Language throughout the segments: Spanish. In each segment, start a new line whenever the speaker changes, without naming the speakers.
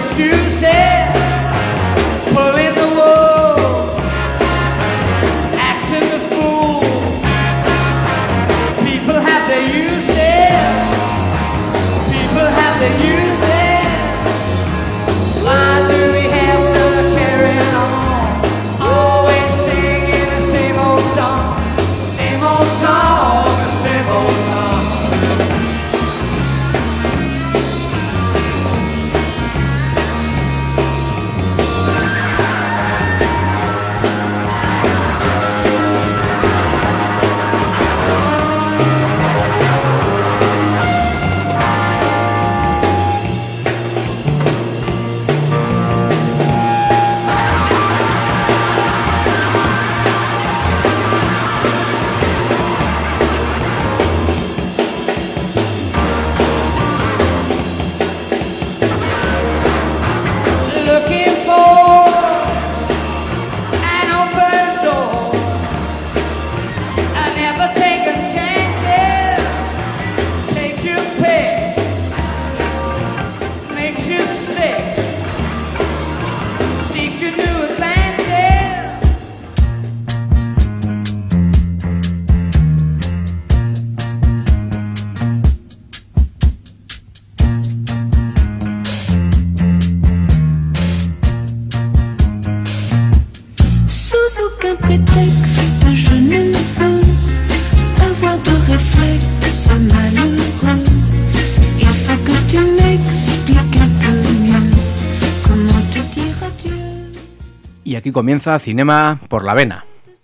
excuses, pulling the wool, acting the fool. People have their uses, people have their uses. Why do we have to carry on? Always singing the same old song, same old song, the same old song.
Y aquí comienza Cinema por la Vena.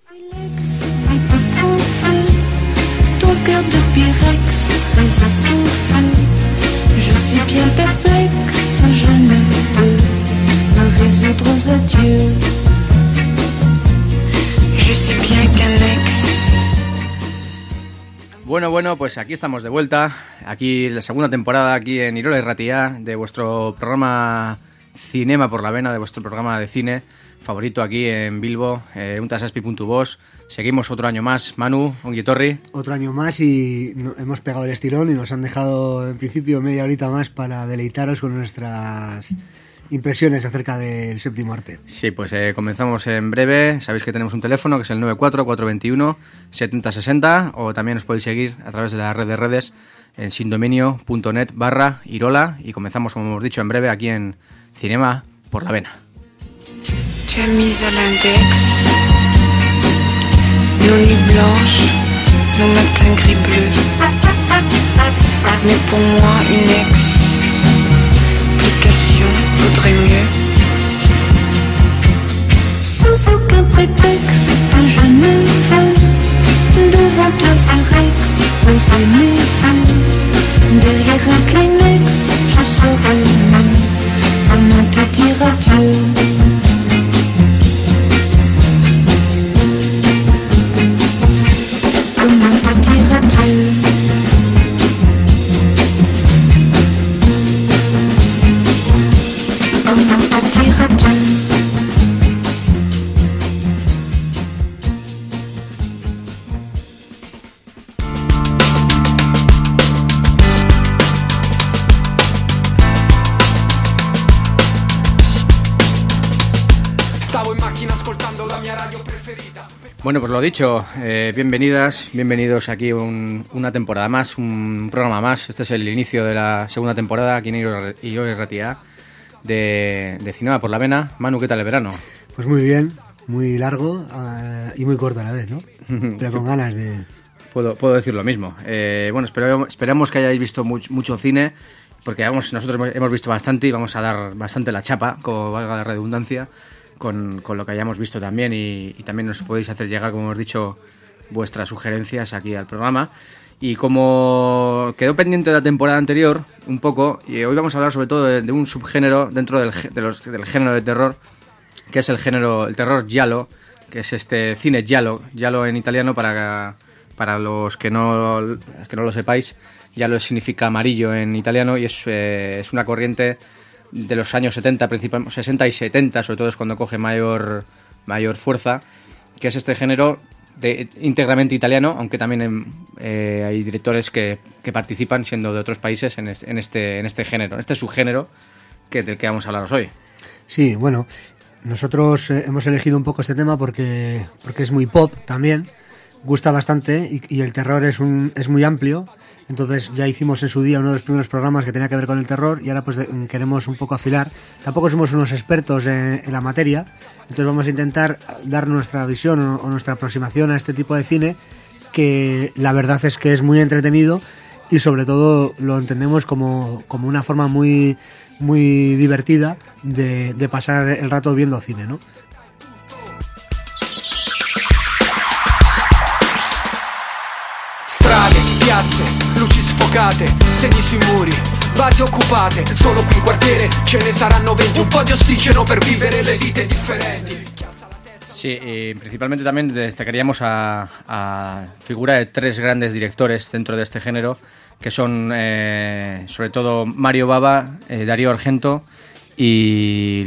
Bueno, pues aquí estamos de vuelta, aquí la segunda temporada aquí en Irola y Ratia de vuestro programa Cinema por la Vena, de vuestro programa de cine favorito aquí en Bilbo, untasaspi.vos. Seguimos otro año más. Manu, Onguitorri.
Otro año más y hemos pegado el estirón y nos han dejado en principio media horita más para deleitaros con nuestras impresiones acerca del séptimo arte.
Sí, pues comenzamos en breve. Sabéis que tenemos un teléfono que es el 94-421-7060 o también os podéis seguir a través de la red de redes en sindominio.net/Irola y comenzamos, como hemos dicho, en breve aquí en Cinema por la Vena.
Chemise à l'index, nos nuits blanches, nos matins gris bleus. Mais pour moi, une explication vaudrait mieux.
Sans aucun prétexte, je ne veux devant toi ce Rex, poser mes yeux. Derrière un Kleenex, je saurais mieux comment te dire adieu. Comment te dire adieu? Comment te dire adieu?
Stavo in macchina ascoltando la mia radio preferita.
Bueno, pues lo dicho, bienvenidos aquí una temporada más, un programa más. Este es el inicio de la segunda temporada aquí en Irola y Ratia de Cinema por la Vena. Manu, ¿qué tal el verano?
Pues muy bien, muy largo y muy corto a la vez, ¿no? Pero con ganas de...
Puedo decir lo mismo. Bueno, esperamos que hayáis visto mucho cine, porque nosotros hemos visto bastante y vamos a dar bastante la chapa, como valga la redundancia, con lo que hayamos visto también y también nos podéis hacer llegar, como hemos dicho, vuestras sugerencias aquí al programa. Y como quedó pendiente de la temporada anterior un poco, y hoy vamos a hablar sobre todo de un subgénero dentro del género de terror, que es el terror giallo, que es este cine giallo en italiano para los que no lo sepáis. Giallo significa amarillo en italiano y es una corriente de los años 60 y 70, sobre todo es cuando coge mayor fuerza, que es este género íntegramente italiano, aunque también hay directores que participan siendo de otros países en este género, en este subgénero del que vamos a hablaros hoy.
Sí, bueno, nosotros hemos elegido un poco este tema porque es muy pop también, gusta bastante y el terror es muy amplio. Entonces ya hicimos en su día uno de los primeros programas que tenía que ver con el terror y ahora pues queremos un poco afilar. Tampoco somos unos expertos en la materia, entonces vamos a intentar dar nuestra visión o nuestra aproximación a este tipo de cine, que la verdad es que es muy entretenido y sobre todo lo entendemos como una forma muy, muy divertida de pasar el rato viendo cine, ¿no?
Strade, piazze, luci sfocate, segni sui muri, basi occupate, solo qui in quartiere ce ne saranno 20, un po' di ossigeno per vivere le vite differenti.
Sí, y principalmente también destacaríamos a figura de 3 grandes directores dentro de este género, que son sobre todo Mario Bava, Dario Argento y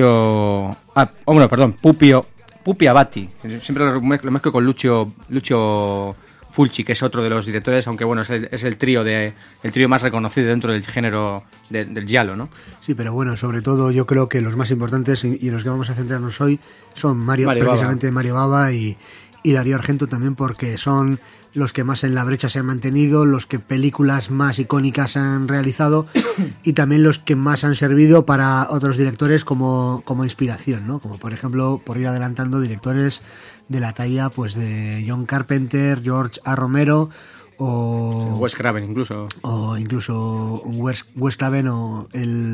Pupi Avati. Siempre lo mezclo con Lucio Fulci, que es otro de los directores, aunque bueno, es el trío más reconocido dentro del género del giallo, ¿no?
Sí, pero bueno, sobre todo yo creo que los más importantes y los que vamos a centrarnos hoy son precisamente Mario Bava y Dario Argento también, porque son los que más en la brecha se han mantenido, los que películas más icónicas han realizado y también los que más han servido para otros directores como inspiración, ¿no? Como por ejemplo, por ir adelantando, directores de la talla pues de John Carpenter, George A. Romero o
Wes Craven incluso.
O incluso Wes Craven o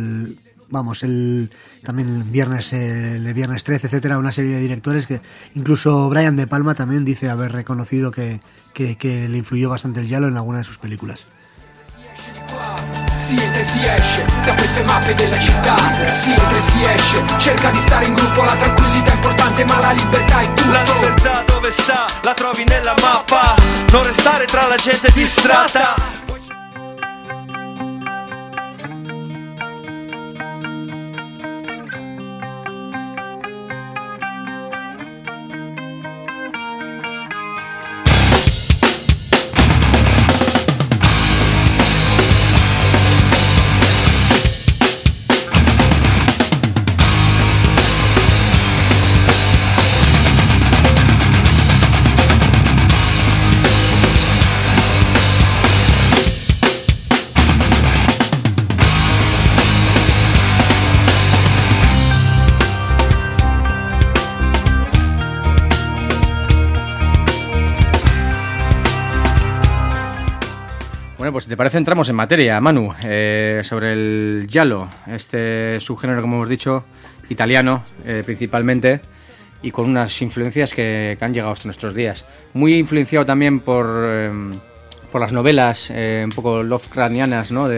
también el Viernes 13, etcétera, una serie de directores que incluso Brian De Palma también dice haber reconocido que le influyó bastante el giallo en alguna de sus películas.
Si entra e si esce da queste mappe della città, si entra e si esce, cerca di stare in gruppo, la tranquillità è importante ma la libertà è tutto.
La libertà dove sta? La trovi nella mappa, non restare tra la gente distratta.
Bueno, pues si te parece entramos en materia, Manu, sobre el giallo, este subgénero, como hemos dicho, italiano principalmente, y con unas influencias que han llegado hasta nuestros días. Muy influenciado también por las novelas un poco Lovecraftianas, ¿no?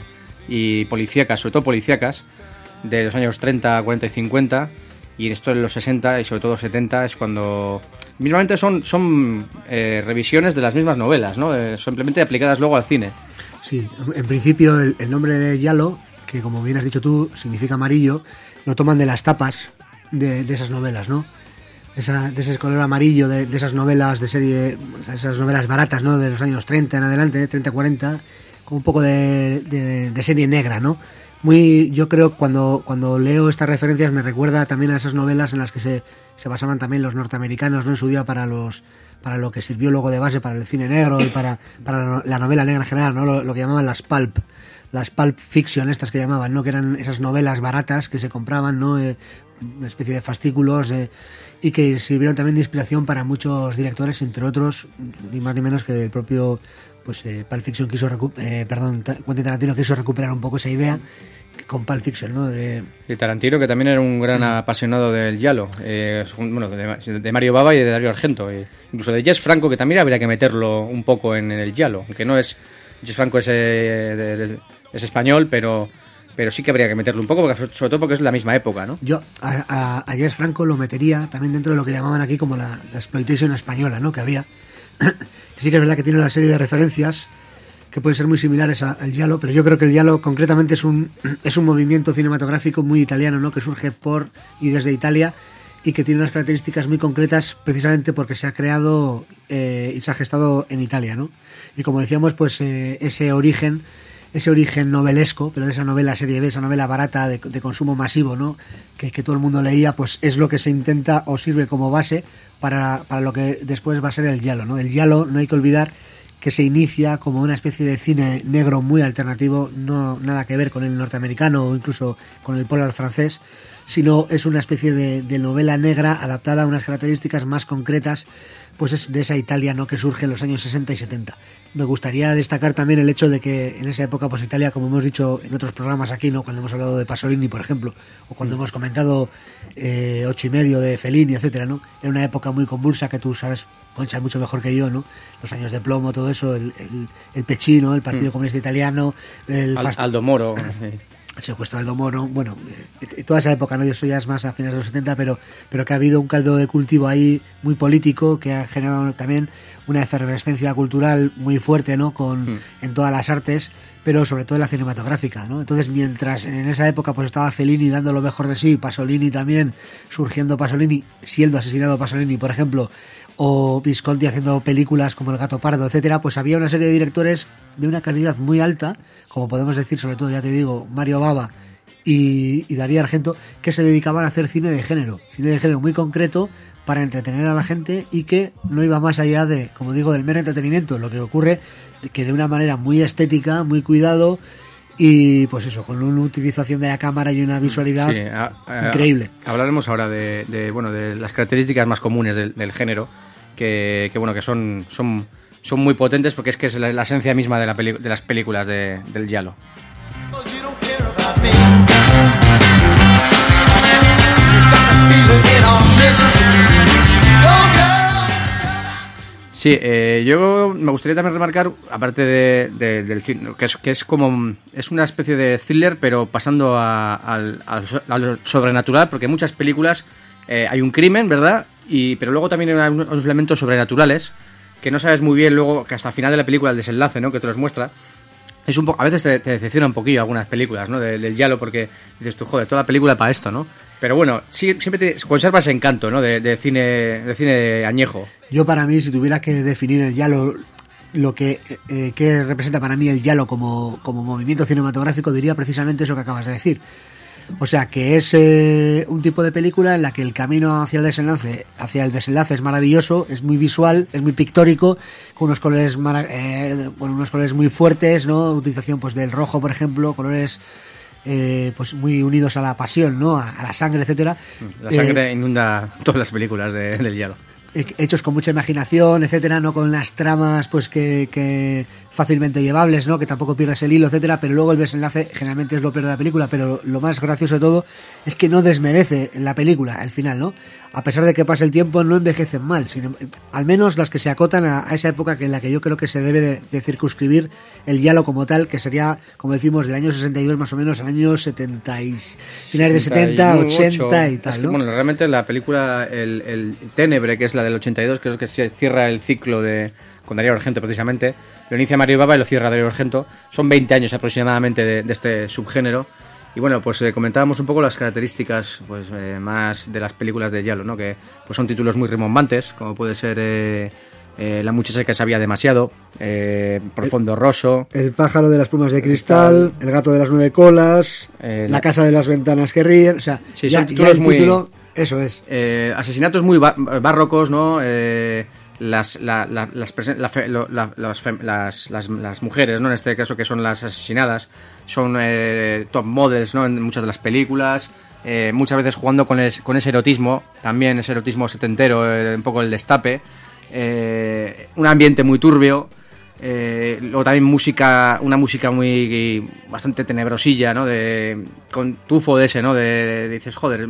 Y policíacas, sobre todo policíacas, de los años 30, 40 y 50, y esto en los 60 y sobre todo 70 es cuando... Mismamente son revisiones de las mismas novelas, ¿no? Simplemente aplicadas luego al cine.
Sí, en principio el nombre de giallo, que como bien has dicho tú, significa amarillo, lo toman de las tapas de esas novelas, ¿no? De ese color amarillo de esas novelas de serie, esas novelas baratas, ¿no? De los años 30 en adelante, 30-40, como un poco de serie negra, ¿no? Yo creo cuando leo estas referencias me recuerda también a esas novelas en las que se basaban también los norteamericanos, ¿no? En su día para lo que sirvió luego de base para el cine negro y para la novela negra en general, ¿no? Lo que llamaban las pulp fiction, estas que llamaban, ¿no? Que eran esas novelas baratas que se compraban, ¿no? Una especie de fascículos y que sirvieron también de inspiración para muchos directores, entre otros, ni más ni menos que el propio Pulp Fiction Quentin Tarantino quiso recuperar un poco esa idea con Pulp Fiction, ¿no?
Y Tarantino, que también era un gran apasionado del giallo, de Mario Bava y de Dario Argento, incluso de Jess Franco, que también habría que meterlo un poco en el giallo, aunque no es... Jess Franco es español, pero sí que habría que meterlo un poco, sobre todo porque es la misma época, ¿no?
Yo a Jess Franco lo metería también dentro de lo que llamaban aquí como la exploitation española, ¿no? Que había. Sí que es verdad que tiene una serie de referencias que pueden ser muy similares al giallo, pero yo creo que el giallo concretamente es un movimiento cinematográfico muy italiano, ¿no? Que surge por y desde Italia y que tiene unas características muy concretas precisamente porque se ha creado y se ha gestado en Italia, ¿no? Y como decíamos, pues ese origen ese origen novelesco, pero de esa novela serie B, esa novela barata de consumo masivo, ¿no? Que todo el mundo leía, pues es lo que se intenta o sirve como base para lo que después va a ser el giallo, ¿no? El giallo, no hay que olvidar que se inicia como una especie de cine negro muy alternativo, no nada que ver con el norteamericano o incluso con el polar francés, sino es una especie de novela negra adaptada a unas características más concretas, pues es de esa Italia, ¿no?, que surge en los años 60 y 70. Me gustaría destacar también el hecho de que en esa época, pues Italia, como hemos dicho en otros programas aquí, ¿no?, cuando hemos hablado de Pasolini, por ejemplo, o cuando hemos comentado 8,5 de Fellini, etcétera, ¿no?, era una época muy convulsa que tú sabes, Concha, mucho mejor que yo, ¿no? Los años de plomo, todo eso, el Pechino, el Partido Comunista Italiano,
Aldo Moro.
El secuestro de Aldo Moro, bueno, toda esa época, ¿no? Yo soy ya más a finales de los 70, pero que ha habido un caldo de cultivo ahí muy político, que ha generado también una efervescencia cultural muy fuerte, ¿no?, en todas las artes, pero sobre todo en la cinematográfica, ¿no? Entonces, mientras en esa época pues estaba Fellini dando lo mejor de sí, Pasolini también, surgiendo Pasolini, siendo asesinado Pasolini, por ejemplo, o Visconti haciendo películas como El Gato Pardo, etcétera, pues había una serie de directores de una calidad muy alta, como podemos decir, sobre todo, ya te digo, Mario Bava y Darío Argento, que se dedicaban a hacer cine de género muy concreto para entretener a la gente y que no iba más allá de, como digo, del mero entretenimiento. Lo que ocurre que de una manera muy estética, muy cuidado y pues eso, con una utilización de la cámara y una visualidad increíble.
Hablaremos ahora de las características más comunes del género, que son muy potentes, porque es que es la esencia misma de las películas del giallo. Sí, yo me gustaría también remarcar, aparte del cine, que es como es una especie de thriller, pero pasando a lo sobrenatural, porque en muchas películas hay un crimen, ¿verdad? Pero luego también hay unos elementos sobrenaturales que no sabes muy bien luego, que hasta el final de la película, el desenlace, ¿no?, que te los muestra. Es a veces te decepciona un poquillo algunas películas, ¿no?, del giallo, porque dices tú, joder, toda la película para esto, ¿no? Pero bueno, siempre te conserva ese encanto, ¿no?, de cine añejo.
Yo, para mí, si tuviera que definir el giallo, lo que representa para mí el giallo como movimiento cinematográfico, diría precisamente eso que acabas de decir. O sea, que es un tipo de película en la que el camino hacia el desenlace es maravilloso, es muy visual, es muy pictórico, con unos colores unos colores muy fuertes, ¿no? Utilización pues del rojo, por ejemplo, colores pues muy unidos a la pasión, ¿no?, a la sangre, etcétera.
La sangre inunda todas las películas del giallo.
Hechos con mucha imaginación, etcétera, no con las tramas pues que fácilmente llevables, ¿no?, que tampoco pierdas el hilo, etcétera, pero luego el desenlace generalmente es lo peor de la película. Pero lo más gracioso de todo es que no desmerece la película al final, ¿no? A pesar de que pase el tiempo, no envejecen mal, sino al menos las que se acotan a esa época en la que yo creo que se debe de circunscribir el giallo como tal, que sería, como decimos, del año 62 más o menos al año 70 y finales de 70, 80 y tal,
es que,
¿no?
bueno, realmente la película el Ténebre, que es la del 82, creo que se cierra el ciclo con Darío Argento, precisamente. Lo inicia Mario Bava y lo cierra Darío Argento. Son 20 años aproximadamente de este subgénero. Y bueno, pues comentábamos un poco las características pues más de las películas de giallo, ¿no?, que pues son títulos muy rimbombantes, como puede ser La muchacha que sabía demasiado, Profondo Rosso,
El pájaro de las plumas de cristal, El gato de las 9 colas, La casa de las ventanas que ríen. O sea,
sí,
ya,
son títulos
ya el
muy...
título, eso es.
Asesinatos muy barrocos, ¿no? Las mujeres, ¿no?, en este caso, que son las asesinadas, son top models, ¿no?, en muchas de las películas, muchas veces jugando con ese erotismo, también ese erotismo setentero, un poco el destape, un ambiente muy turbio, luego también una música muy bastante tenebrosilla, ¿no?, con tufo de ese, ¿no?, dices, joder,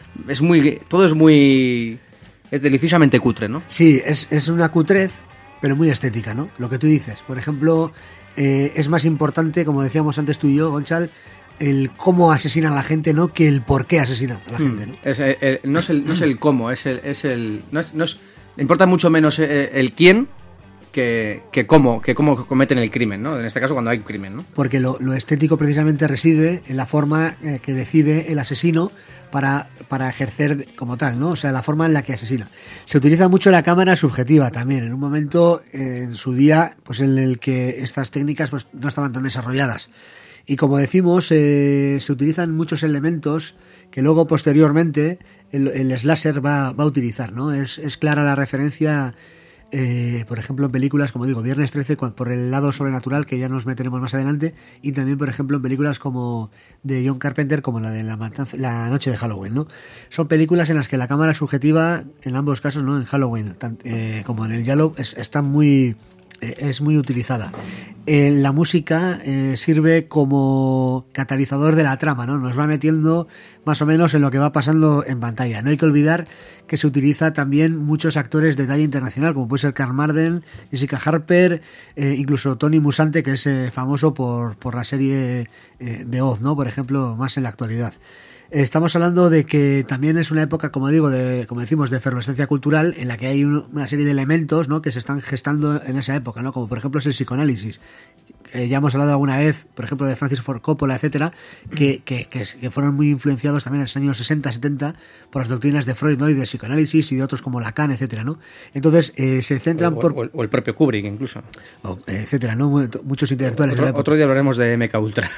es deliciosamente cutre, ¿no?
Sí, es una cutrez, pero muy estética, ¿no? Lo que tú dices. Por ejemplo, es más importante, como decíamos antes tú y yo, Gonçal, el cómo asesinan a la gente, ¿no?, que el por qué asesinan a la gente, ¿no?
No es el cómo, importa mucho menos el quién que cómo cometen el crimen, ¿no? En este caso, cuando hay crimen, ¿no?
Porque lo estético precisamente reside en la forma que decide el asesino para ejercer como tal, ¿no? O sea, la forma en la que asesina. Se utiliza mucho la cámara subjetiva también, en un momento en su día pues en el que estas técnicas pues no estaban tan desarrolladas. Y como decimos, se utilizan muchos elementos que luego posteriormente el slasher va a utilizar, ¿no? Es clara la referencia, por ejemplo, en películas, como digo, Viernes 13, por el lado sobrenatural, que ya nos meteremos más adelante, y también, por ejemplo, en películas como de John Carpenter, como la de la noche de Halloween, ¿no? Son películas en las que la cámara subjetiva, en ambos casos, ¿no? En Halloween, como en el Giallo, está muy... es muy utilizada. La música sirve como catalizador de la trama, ¿no? Nos va metiendo más o menos en lo que va pasando en pantalla. No hay que olvidar que se utiliza también muchos actores de talla internacional, como puede ser Karl Marden, Jessica Harper, incluso Tony Musante, que es famoso por la serie de Oz, ¿no? Por ejemplo, más en la actualidad. Estamos hablando de que también es una época, como digo, como decimos, de efervescencia cultural, en la que hay una serie de elementos, ¿no? Que se están gestando en esa época, ¿no? Como por ejemplo es el psicoanálisis. Ya hemos hablado alguna vez, por ejemplo, de Francis Ford Coppola, etcétera, que fueron muy influenciados también en los años 60, 70 por las doctrinas de Freud, ¿no? Y de psicoanálisis y de otros como Lacan, etcétera, ¿no? Entonces se centran
o el propio Kubrick incluso,
etcétera, ¿no? Muchos intelectuales de la época.
Otro día hablaremos de MK Ultra.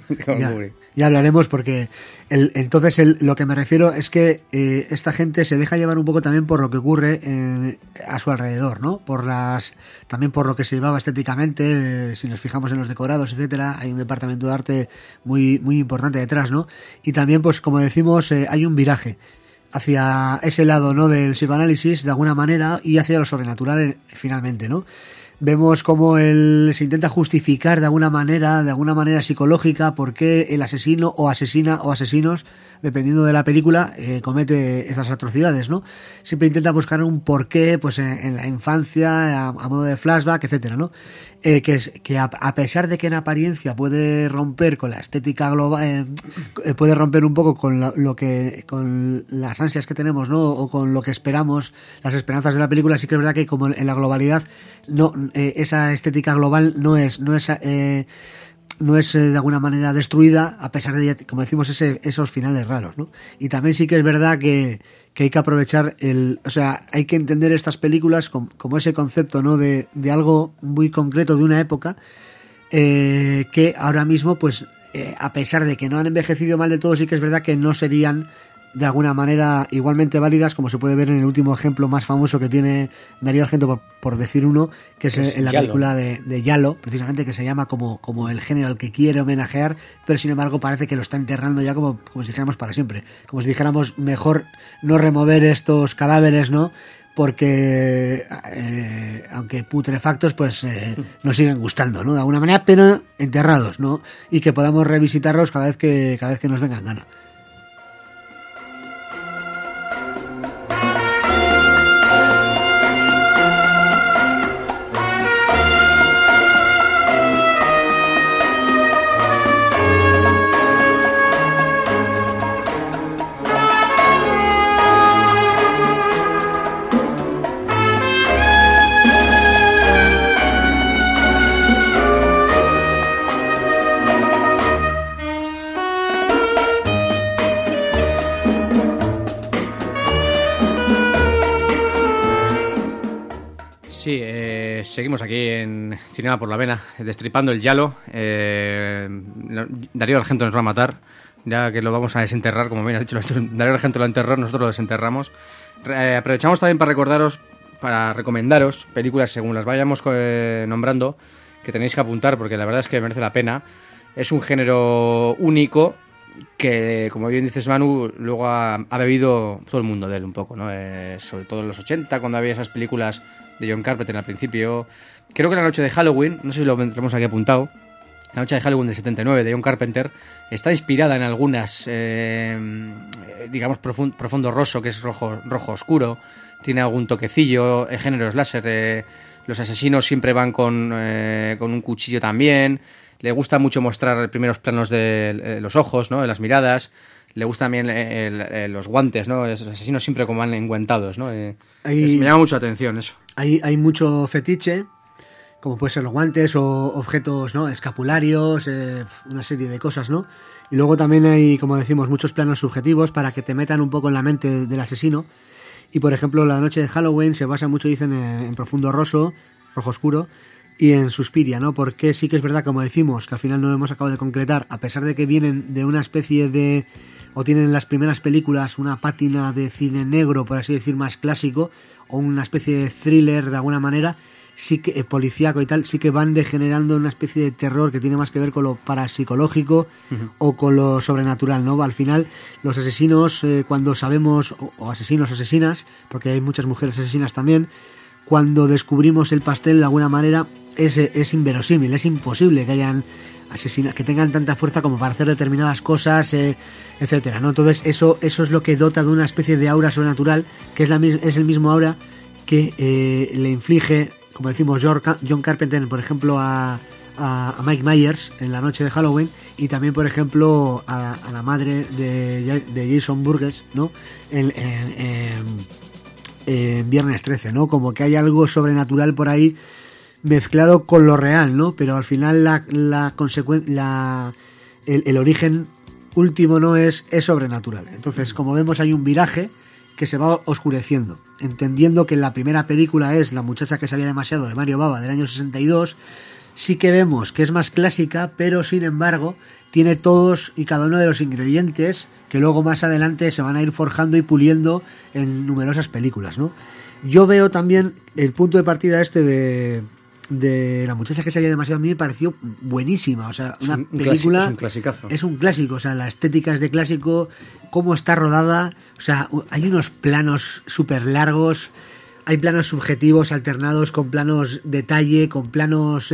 ya hablaremos porque entonces lo que me refiero es que esta gente se deja llevar un poco también por lo que ocurre a su alrededor, ¿no? También por lo que se llevaba estéticamente, si nos fijamos en los decorados, etcétera, hay un departamento de arte muy muy importante detrás, ¿no? Y también, pues como decimos, hay un viraje hacia ese lado, ¿no? Del psicoanálisis de alguna manera y hacia lo sobrenatural finalmente, ¿no? Vemos cómo se intenta justificar de alguna manera psicológica por qué el asesino o asesina o asesinos, dependiendo de la película, comete esas atrocidades, ¿no? Siempre intenta buscar un porqué, pues en la infancia, a modo de flashback, etcétera, ¿no? Que a pesar de que en apariencia puede romper con la estética global, puede romper un poco con con las ansias que tenemos, ¿no? O con lo que esperamos, las esperanzas de la película, sí que es verdad que como en la globalidad no, esa estética global no es de alguna manera destruida, a pesar de, como decimos, esos finales raros, ¿no? Y también sí que es verdad que hay que aprovechar o sea, hay que entender estas películas como ese concepto, ¿no? De algo muy concreto de una época, que ahora mismo, pues, a pesar de que no han envejecido mal de todo, sí que es verdad que no serían de alguna manera igualmente válidas, como se puede ver en el último ejemplo más famoso que tiene Darío Argento, por decir uno, que es en la película de Giallo, precisamente, que se llama como el género al que quiere homenajear, pero sin embargo parece que lo está enterrando ya como si dijéramos para siempre, como si dijéramos mejor no remover estos cadáveres, ¿no? Porque aunque putrefactos, pues nos siguen gustando, ¿no? De alguna manera, pero enterrados, ¿no? Y que podamos revisitarlos cada vez que nos vengan gana.
Sí, seguimos aquí en Cinema por la Vena, destripando el Giallo. Darío Argento nos va a matar, ya que lo vamos a desenterrar, como bien has dicho. Darío Argento lo enterró, nosotros lo desenterramos. Aprovechamos también para recomendaros películas según las vayamos nombrando, que tenéis que apuntar, porque la verdad es que merece la pena. Es un género único que, como bien dices, Manu, luego ha bebido todo el mundo de él un poco, ¿no? Sobre todo en los 80, cuando había esas películas de John Carpenter al principio. Creo que La noche de Halloween, no sé si lo tenemos aquí apuntado, La noche de Halloween del 79 de John Carpenter está inspirada en algunas, digamos, profundo rosso, que es rojo oscuro, tiene algún toquecillo, género slasher, los asesinos siempre van con un cuchillo también, le gusta mucho mostrar primeros planos de los ojos, ¿no? De las miradas. Le gusta también los guantes, ¿no? Los asesinos siempre como van enguantados, ¿no? Me llama mucho la atención eso.
Hay mucho fetiche, como pueden ser los guantes o objetos, ¿no? Escapularios, una serie de cosas, ¿no? Y luego también hay, como decimos, muchos planos subjetivos para que te metan un poco en la mente del asesino. Y por ejemplo, La noche de Halloween se basa mucho, dicen, en Profundo Rosso, Rojo Oscuro, y en Suspiria, ¿no? Porque sí que es verdad, como decimos, que al final no hemos acabado de concretar, a pesar de que vienen de una especie de, o tienen en las primeras películas una pátina de cine negro, por así decir, más clásico, o una especie de thriller de alguna manera, sí que policíaco y tal, sí que van degenerando una especie de terror que tiene más que ver con lo parapsicológico o con lo sobrenatural, ¿no? Al final, los asesinos, cuando sabemos, o asesinos, asesinas, porque hay muchas mujeres asesinas también, cuando descubrimos el pastel de alguna manera es inverosímil, es imposible que hayan asesinos que tengan tanta fuerza como para hacer determinadas cosas, etcétera, ¿no? Entonces eso es lo que dota de una especie de aura sobrenatural, que es el mismo aura que le inflige, como decimos, John Carpenter, por ejemplo, a Mike Myers en La noche de Halloween, y también, por ejemplo, a la madre de Jason Burgess, ¿no? En Viernes 13, ¿no? Como que hay algo sobrenatural por ahí mezclado con lo real, ¿no? Pero al final el origen último no es sobrenatural. Entonces, como vemos, hay un viraje que se va oscureciendo, entendiendo que la primera película es La muchacha que sabía demasiado, de Mario Bava, del año 62. Sí que vemos que es más clásica, pero sin embargo tiene todos y cada uno de los ingredientes que luego más adelante se van a ir forjando y puliendo en numerosas películas, ¿no? Yo veo también el punto de partida de La muchacha que sabía demasiado, a mí me pareció buenísima, o sea, una película
es un clasicazo.
Es un clásico, o sea, la estética es de clásico, cómo está rodada, o sea, hay unos planos súper largos, hay planos subjetivos alternados con planos detalle, con planos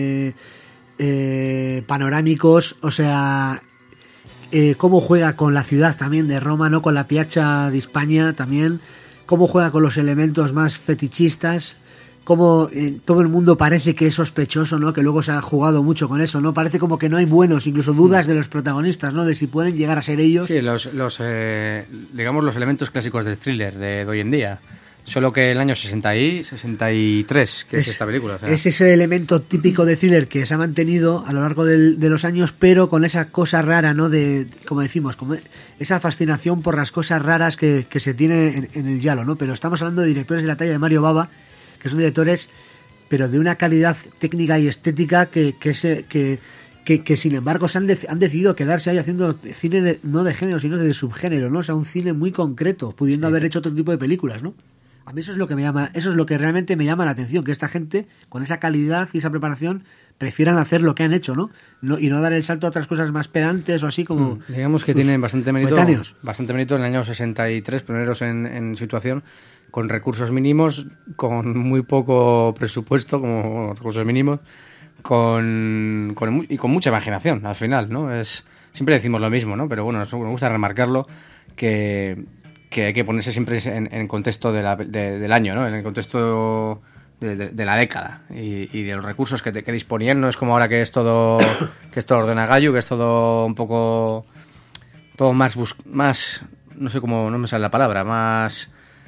panorámicos, o sea, cómo juega con la ciudad también de Roma, ¿no? Con la Piazza di Spagna también, cómo juega con los elementos más fetichistas, cómo todo el mundo parece que es sospechoso, ¿no? Que luego se ha jugado mucho con eso, ¿no? Parece como que no hay buenos, incluso dudas de los protagonistas, ¿no? De si pueden llegar a ser ellos.
Sí, digamos los elementos clásicos del thriller de hoy en día. Solo que el año 63, que es esta película. O sea.
Es ese elemento típico de thriller que se ha mantenido a lo largo de los años, pero con esa cosa rara, ¿no? De, como decimos, como esa fascinación por las cosas raras que se tiene en el giallo, ¿no? Pero estamos hablando de directores de la talla de Mario Bava, que son directores, pero de una calidad técnica y estética que sin embargo han decidido quedarse ahí haciendo cine no de género, sino de subgénero, ¿no? O sea, un cine muy concreto, pudiendo haber hecho otro tipo de películas, ¿no? A mí eso es lo que realmente me llama la atención, que esta gente, con esa calidad y esa preparación, prefieran hacer lo que han hecho, ¿no? Y no dar el salto a otras cosas más pedantes o así como...
Digamos que tienen bastante mérito en el año 63, pioneros en situación, con recursos mínimos, con muy poco presupuesto, como recursos mínimos, y con mucha imaginación, al final, ¿no? Siempre decimos lo mismo, ¿no? Pero bueno, me gusta remarcarlo, que hay que ponerse siempre en contexto del año, ¿no? En el contexto de la década y de los recursos que disponían. No es como ahora que es todo ordena gallo, que es todo un poco todo más no sé cómo, no me sale la palabra, más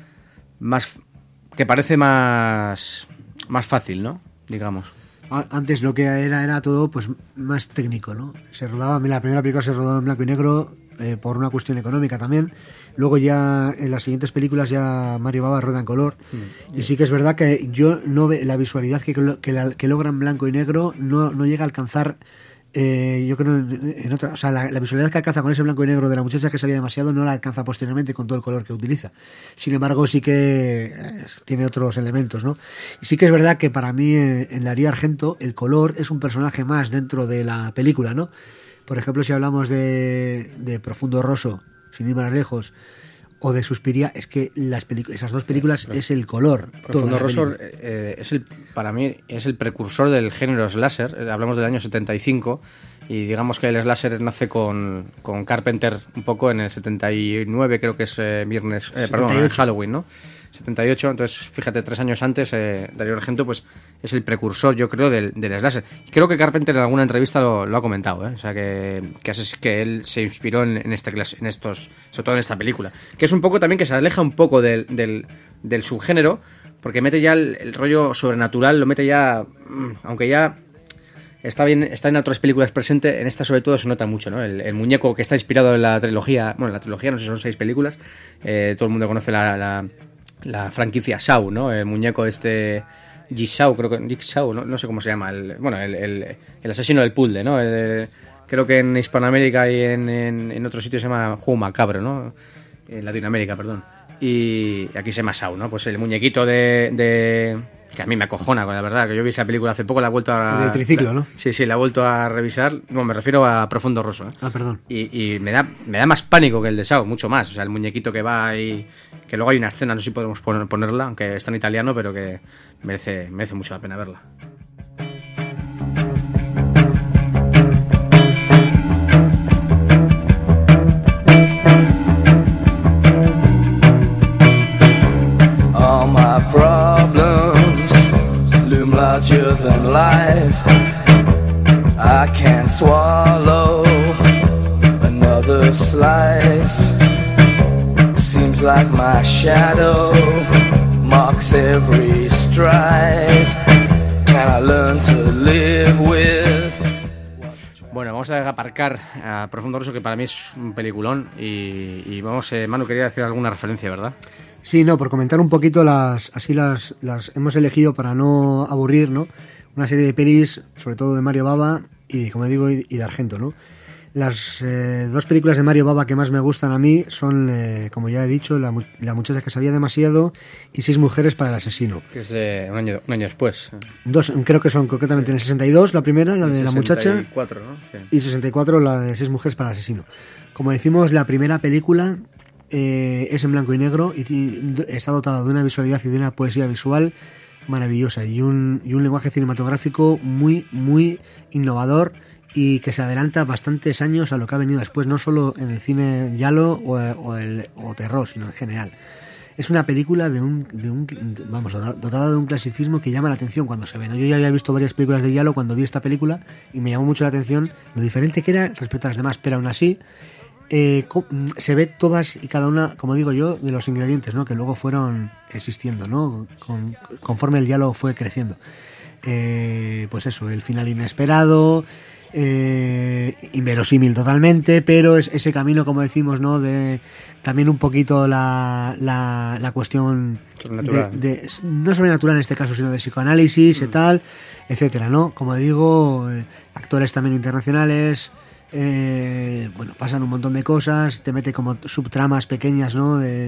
que parece más fácil, ¿no? Digamos.
Antes lo que era todo pues más técnico, ¿no? La primera película se rodó en blanco y negro por una cuestión económica también. Luego ya en las siguientes películas ya Mario Bava rueda en color. Y sí que es verdad que yo no ve la visualidad que logra en blanco y negro no llega a alcanzar. Yo creo en otra, o sea, la visualidad que alcanza con ese blanco y negro de La muchacha que sabía demasiado no la alcanza posteriormente con todo el color que utiliza. Sin embargo, sí que tiene otros elementos, ¿no? Y sí que es verdad que para mí en Darío Argento el color es un personaje más dentro de la película, ¿no? Por ejemplo, si hablamos de Profundo Rosso, sin ir más lejos, o de Suspiria, es que esas dos películas es el color.
Profundo Rosso para mí es el precursor del género slasher. Hablamos del año 75 y digamos que el slasher nace con Carpenter un poco en el 79, creo que es Halloween, ¿no? 78, entonces fíjate, 3 años antes Darío Argento pues es el precursor, yo creo, del slasher. Y creo que Carpenter en alguna entrevista lo ha comentado, o sea que él se inspiró en estos, sobre todo en esta película, que es un poco también que se aleja un poco del subgénero, porque mete ya el rollo sobrenatural, lo mete ya, aunque ya está en otras películas presente, en esta sobre todo se nota mucho, ¿no? El muñeco que está inspirado en la trilogía, bueno, la trilogía no sé, son 6 películas, todo el mundo conoce la franquicia Saw, ¿no? El muñeco Jigsaw, creo que Jigsaw, no sé cómo se llama, el asesino del puzzle, ¿no? Creo que en Hispanoamérica y en otros sitios se llama Juego Macabro, ¿no? En Latinoamérica, perdón. Y aquí se llama Saw, ¿no? Pues el muñequito que a mí me acojona, la verdad, que yo vi esa película hace poco, la he vuelto a...
De triciclo, ¿no?
Sí, la he vuelto a revisar. No, me refiero a Profundo Rosso, ¿eh?
Ah, perdón.
Y me da más pánico que el de Saw, mucho más. O sea, el muñequito que va y... Que luego hay una escena, no sé si podemos ponerla, aunque está en italiano, pero que merece mucho la pena verla.
All my problems loom larger than life. I can't swallow another slice. Seems like my shadow marks every stride. Can I learn to live with?
Bueno, vamos a aparcar a Profundo Rosso, que para mí es un peliculón. Y vamos, Manu, quería hacer alguna referencia, ¿verdad?
Sí, no, por comentar un poquito las hemos elegido para no aburrir, ¿no? Una serie de pelis, sobre todo de Mario Bava y, como digo, y de Argento, ¿no? Las 2 películas de Mario Bava que más me gustan a mí son, como ya he dicho, La muchacha que sabía demasiado y 6 mujeres para el asesino.
Que es un año después.
Creo que son concretamente en el 62 la primera, la de la muchacha,
64, ¿no? Sí.
Y 64 la de 6 mujeres para el asesino. Como decimos, la primera película es en blanco y negro y está dotada de una visualidad y de una poesía visual maravillosa y un lenguaje cinematográfico muy, muy innovador y que se adelanta bastantes años a lo que ha venido después, no solo en el cine giallo o terror, sino en general. Es una película dotada de un clasicismo que llama la atención cuando se ve, ¿no? Yo ya había visto varias películas de giallo cuando vi esta película y me llamó mucho la atención lo diferente que era respecto a las demás, pero aún así se ve todas y cada una, como digo yo, de los ingredientes, ¿no? Que luego fueron existiendo, ¿no? Conforme el diálogo fue creciendo. Pues eso, el final inesperado, inverosímil totalmente, pero es ese camino, como decimos, ¿no? De también un poquito la cuestión
sobrenatural.
No sobrenatural en este caso, sino de psicoanálisis y tal, etcétera, ¿no? Como digo, actores también internacionales. Bueno, pasan un montón de cosas, te mete como subtramas pequeñas, ¿no? Del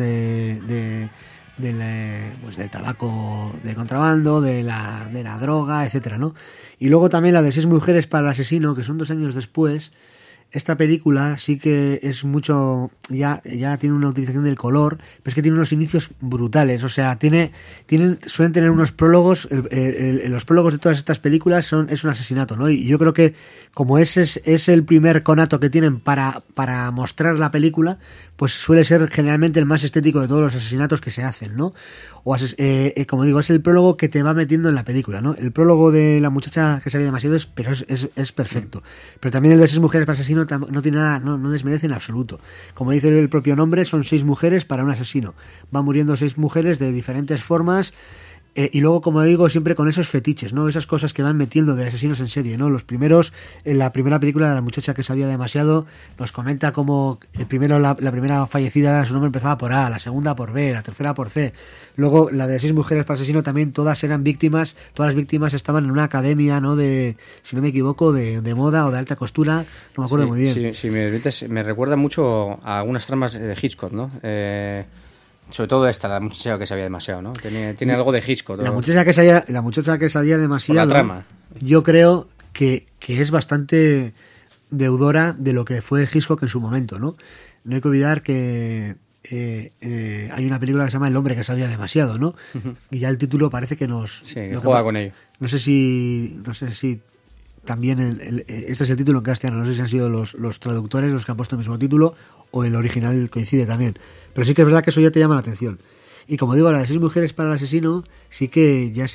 tabaco de contrabando, de la droga, etcétera, ¿no? Y luego también la de 6 mujeres para el asesino, que son 2 años después. Esta película sí que es mucho, ya tiene una utilización del color, pero es que tiene unos inicios brutales, o sea, suelen tener unos prólogos, los prólogos de todas estas películas es un asesinato, ¿no? Y yo creo que como ese es el primer conato que tienen para mostrar la película, pues suele ser generalmente el más estético de todos los asesinatos que se hacen, ¿no? Como digo, es el prólogo que te va metiendo en la película, ¿no? El prólogo de la muchacha que sabía demasiado es perfecto. Pero también el de 6 mujeres para asesino no tiene nada, no desmerece en absoluto. Como dice el propio nombre, son 6 mujeres para un asesino. Van muriendo 6 mujeres de diferentes formas. Y luego, como digo, siempre con esos fetiches, ¿no? Esas cosas que van metiendo de asesinos en serie, ¿no? Los primeros, en la primera película de la muchacha que sabía demasiado, nos comenta cómo la primera fallecida, su nombre empezaba por A, la segunda por B, la tercera por C. Luego, la de 6 mujeres para asesino también, todas eran víctimas, todas las víctimas estaban en una academia, ¿no? Si no me equivoco, de moda o de alta costura, no me acuerdo muy bien.
Sí, me recuerda mucho a algunas tramas de Hitchcock, ¿no? Sobre todo la muchacha que sabía demasiado, ¿no? Tiene algo de Hitchcock.
La muchacha que sabía demasiado.
Por la trama.
Yo creo que es bastante deudora de lo que fue Hitchcock en su momento, ¿no? No hay que olvidar que hay una película que se llama El hombre que sabía demasiado, ¿no? Y ya el título parece que nos...
Sí, que juega con ello.
No sé si también este es el título en castellano, no sé si han sido los traductores los que han puesto el mismo título o el original coincide también, pero sí que es verdad que eso ya te llama la atención. Y como digo, la de 6 mujeres para el asesino sí que ya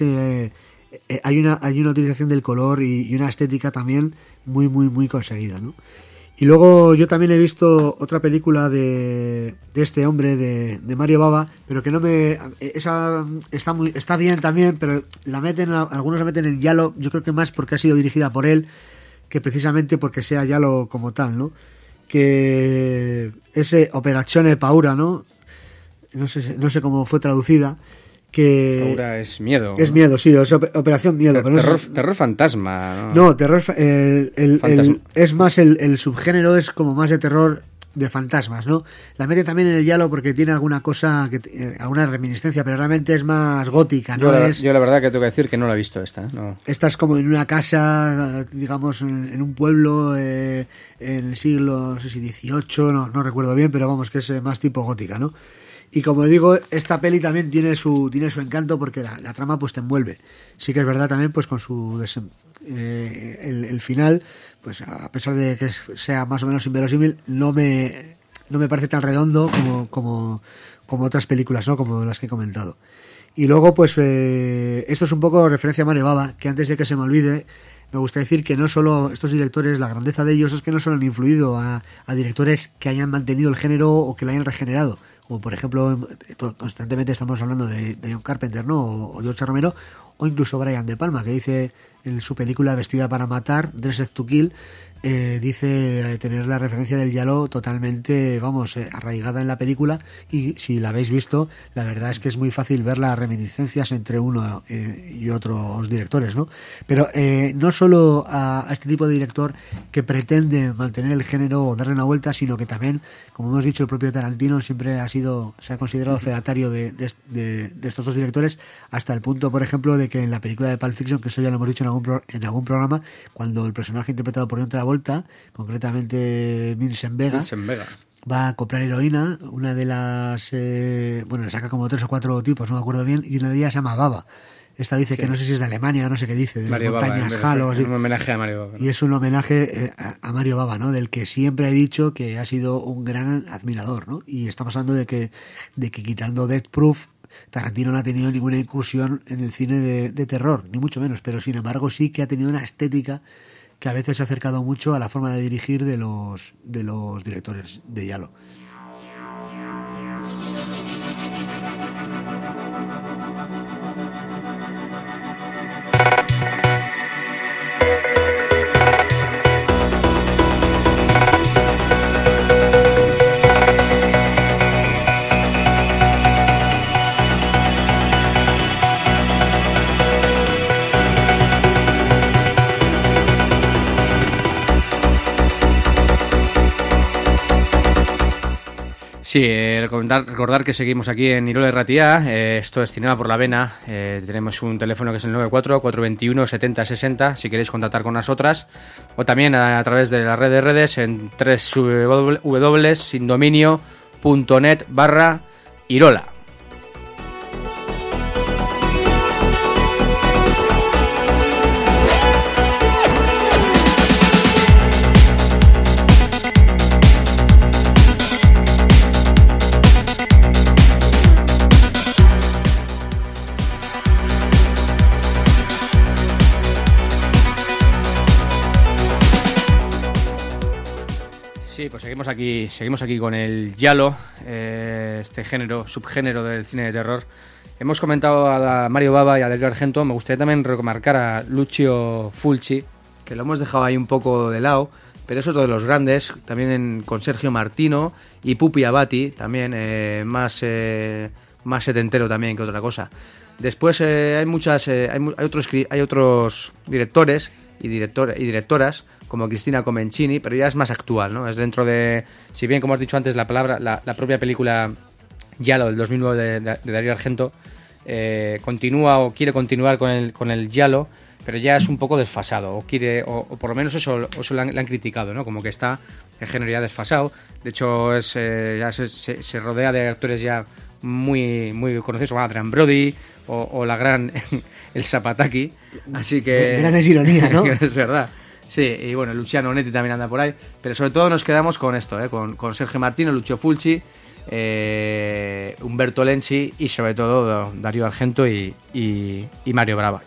hay una utilización del color y una estética también muy muy muy conseguida, ¿no? Y luego yo también he visto otra película de este hombre, de Mario Bava, pero que no me... Esa está bien también, pero algunos la meten en Giallo, yo creo que más porque ha sido dirigida por él, que precisamente porque sea Giallo como tal, ¿no? Que ese Operazione Paura, ¿no? No sé cómo fue traducida, que...
Paura es miedo.
Es miedo, sí, es Operación Miedo. Pero
terror fantasma, ¿no?
No, terror... es más el subgénero, es como más de terror de fantasmas, ¿no? La mete también en el Giallo porque tiene alguna cosa, alguna reminiscencia, pero realmente es más gótica, ¿no?
Yo la verdad que tengo que decir que no la he visto esta, ¿no?
Esta es como en una casa, digamos, en un pueblo en el siglo, no sé si XVIII, no recuerdo bien, pero vamos, que es más tipo gótica, ¿no? Y como digo, esta peli también tiene su encanto porque la trama pues te envuelve. Sí que es verdad también pues con su el final, pues a pesar de que sea más o menos inverosímil, no me parece tan redondo como otras películas, ¿no? Como las que he comentado. Y luego pues esto es un poco referencia a Mario Bava, que antes de que se me olvide, me gusta decir que no solo estos directores, la grandeza de ellos es que no solo han influido a directores que hayan mantenido el género o que lo hayan regenerado, como por ejemplo constantemente estamos hablando de John Carpenter, ¿no? O George Romero, o incluso Brian De Palma, que dice en su película Vestida para matar, Dressed to Kill, dice tener la referencia del Giallo totalmente, arraigada en la película, y si la habéis visto, la verdad es que es muy fácil ver las reminiscencias entre uno y otros directores, ¿no? Pero no solo a este tipo de director que pretende mantener el género o darle una vuelta, sino que también, como hemos dicho, el propio Tarantino siempre se ha considerado fedatario de estos dos directores, hasta el punto, por ejemplo, de que en la película de Pulp Fiction, que eso ya lo hemos dicho en algún programa, cuando el personaje interpretado por John Travolta, concretamente Vincent Vega, va a comprar heroína, una de las le saca como 3 o 4 tipos, no me acuerdo bien, y una de ellas se llama Bava. Esta dice que no sé si es de Alemania, no sé qué dice, de
Mario
las montañas Halo, así.
Es un homenaje a Mario Bava, ¿no?
Y es un homenaje a Mario Bava, ¿no? Del que siempre he dicho que ha sido un gran admirador, ¿no? Y estamos hablando de que quitando Death Proof, Tarantino no ha tenido ninguna incursión en el cine de terror, ni mucho menos, pero sin embargo sí que ha tenido una estética que a veces se ha acercado mucho a la forma de dirigir de los directores de Giallo.
Sí, recordar que seguimos aquí en Irola y Ratia, esto es Cinema por la Vena, tenemos un teléfono que es el 94-421-7060 si queréis contactar con nosotras, o también a través de la red de redes en www.sindominio.net/Irola. Sí, pues seguimos aquí con el Giallo, este subgénero del cine de terror. Hemos comentado a Mario Bava y a Dario Argento. Me gustaría también remarcar a Lucio Fulci, que lo hemos dejado ahí un poco de lado, pero es otro de los grandes, también con Sergio Martino y Pupi Avati, también más setentero también que otra cosa. Después hay otros directores y directoras como Cristina Comencini, pero ya es más actual, ¿no? Es dentro de, si bien como has dicho antes, la propia película Giallo del 2009 de Dario Argento continúa o quiere continuar con el Giallo, pero ya es un poco desfasado, o por lo menos eso le han criticado, ¿no? Como que está el género ya desfasado. De hecho ya se rodea de actores ya muy muy conocidos, como Adrian Brody o la gran el Zapataki, así que
gran es ironía, ¿no?
Es verdad. Sí, y bueno, Luciano Netti también anda por ahí, pero sobre todo nos quedamos con esto, con Sergio Martino, Lucio Fulci, Umberto Lenzi y sobre todo Dario Argento y Mario Bava.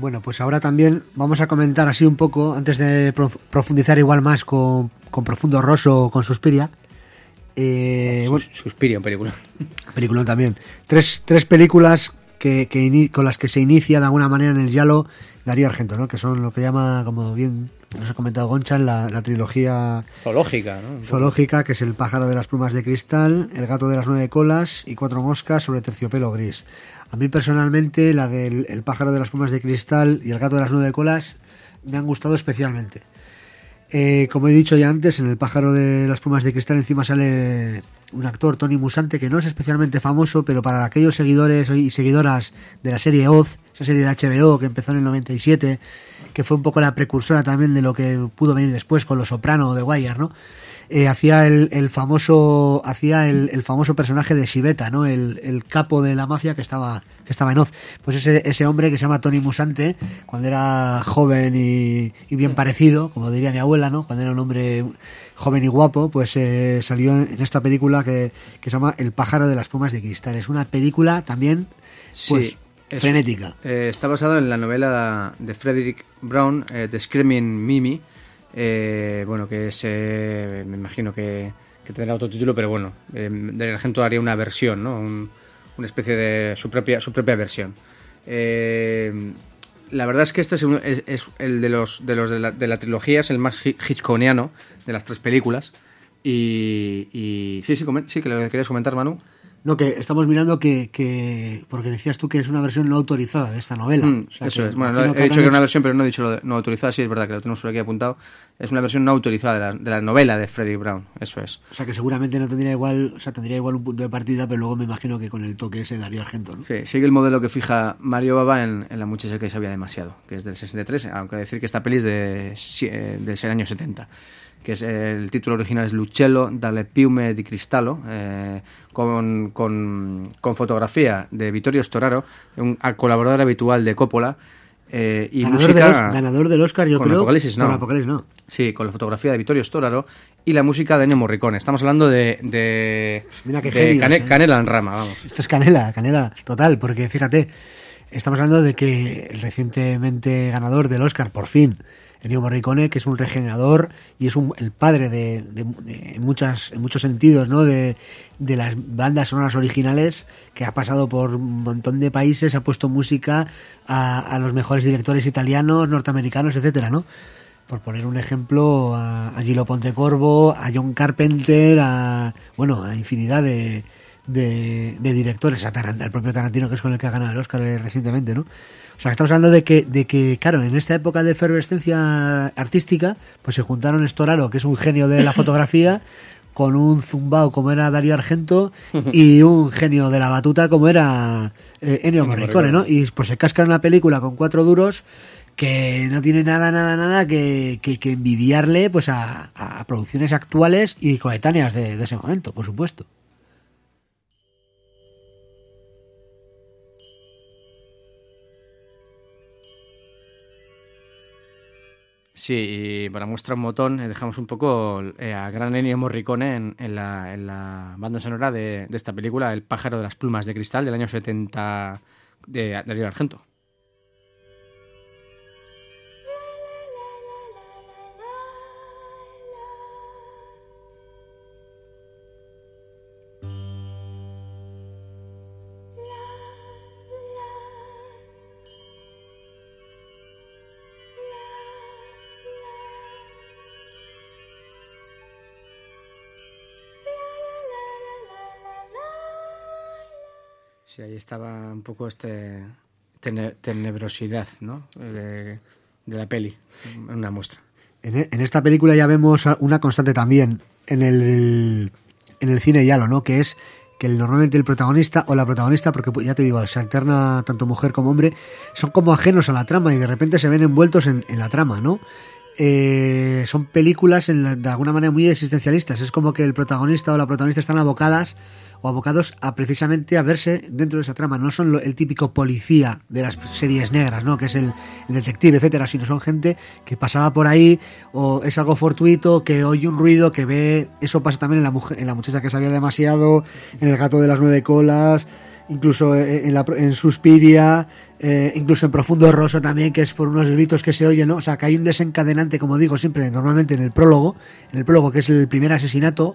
Bueno, pues ahora también vamos a comentar así un poco, antes de profundizar igual más con Profundo Rosso o con Suspiria.
Suspiria, un película.
Película también. Tres películas con las que se inicia de alguna manera en el giallo Darío Argento, ¿no? Que son lo que llama, como bien nos ha comentado Goncha, la trilogía
zoológica, ¿no?
Zoológica, que es El pájaro de las plumas de cristal, El gato de las 9 colas y Cuatro moscas sobre terciopelo gris. A mí personalmente la del El pájaro de las plumas de cristal y El gato de las 9 colas me han gustado especialmente. Como he dicho ya antes, en El pájaro de las plumas de cristal encima sale un actor, Tony Musante, que no es especialmente famoso, pero para aquellos seguidores y seguidoras de la serie Oz, esa serie de HBO que empezó en el 97, que fue un poco la precursora también de lo que pudo venir después con Los Soprano de Wire, ¿no? Hacía el famoso personaje de Shibeta, ¿no? El capo de la mafia que estaba en Oz. Pues ese hombre que se llama Tony Musante, cuando era joven y bien parecido, como diría mi abuela, ¿no? Cuando era un hombre joven y guapo, pues salió en esta película que se llama El pájaro de las plumas de cristal. Es una película también, pues, sí, frenética.
Está basado en la novela de Frederick Brown, The Screaming Mimi. Bueno, que es, me imagino que tendrá otro título, pero bueno, Darío Argento haría una versión, ¿no? Una especie de su propia versión. La verdad es que este es el de la trilogía, es el más hitchcockiano de las tres películas. Y sí, que lo querías comentar, Manu.
No, que estamos mirando que porque decías tú que es una versión no autorizada de esta novela. O sea,
eso es. Bueno, he dicho que era una versión, pero no he dicho lo de no autorizada. Sí, es verdad que lo tenemos por aquí apuntado. Es una versión no autorizada de la novela de Frederick Brown. Eso es.
O sea, que seguramente no tendría igual, o sea, tendría igual un punto de partida, pero luego me imagino que con el toque ese Darío Argento, ¿no?
Sí, sigue el modelo que fija Mario Bava en La muchacha que sabía demasiado, que es del 63, aunque decir que esta peli es del año 70. Que es el título original es L'uccello dalle piume di cristallo, con fotografía de Vittorio Storaro, un colaborador habitual de Coppola, y
ganador del Oscar, yo creo.
Apocalipsis, no.
Con Apocalipsis, no.
Sí, con la fotografía de Vittorio Storaro y la música de Ennio Morricone. Estamos hablando de
mira qué genios,
Canela en rama, vamos.
Esto es canela total, porque fíjate, estamos hablando de que el recientemente ganador del Oscar, por fin, Ennio Morricone, que es un regenerador y es el padre en muchos sentidos, ¿no? De las bandas sonoras originales, que ha pasado por un montón de países, ha puesto música a los mejores directores italianos, norteamericanos, etcétera, ¿no? Por poner un ejemplo, a Gillo Pontecorvo, a John Carpenter, a infinidad de directores, el propio Tarantino, que es con el que ha ganado el Oscar recientemente, ¿no? O sea, estamos hablando de que, claro, en esta época de efervescencia artística, pues se juntaron Storaro, que es un genio de la fotografía, con un zumbao como era Darío Argento y un genio de la batuta como era Ennio Morricone, ¿no? Y pues se cascan una película con 4 duros que no tiene nada que envidiarle pues a producciones actuales y coetáneas de ese momento, por supuesto.
Sí, y para muestra un botón dejamos un poco a gran Ennio Morricone en la banda sonora de esta película, El pájaro de las plumas de cristal, del año 70 de Darío Argento. Sí, ahí estaba un poco tenebrosidad, ¿no? De la peli, una muestra.
En esta película ya vemos una constante también en el cine giallo, ¿no? Que es que normalmente el protagonista o la protagonista, porque ya te digo, se alterna tanto mujer como hombre, son como ajenos a la trama y de repente se ven envueltos en la trama, ¿no? Son películas de alguna manera muy existencialistas. Es como que el protagonista o la protagonista están abocados a precisamente a verse dentro de esa trama. No son el típico policía de las series negras, ¿no? Que es el detective, etcétera, sino son gente que pasaba por ahí o es algo fortuito, que oye un ruido, que ve. Eso pasa también en la muchacha que sabía demasiado, en El gato de las 9 colas, incluso en Suspiria, incluso en Profundo Rosso también, que es por unos gritos que se oyen, ¿no? O sea, que hay un desencadenante, como digo siempre, normalmente en el prólogo, que es el primer asesinato,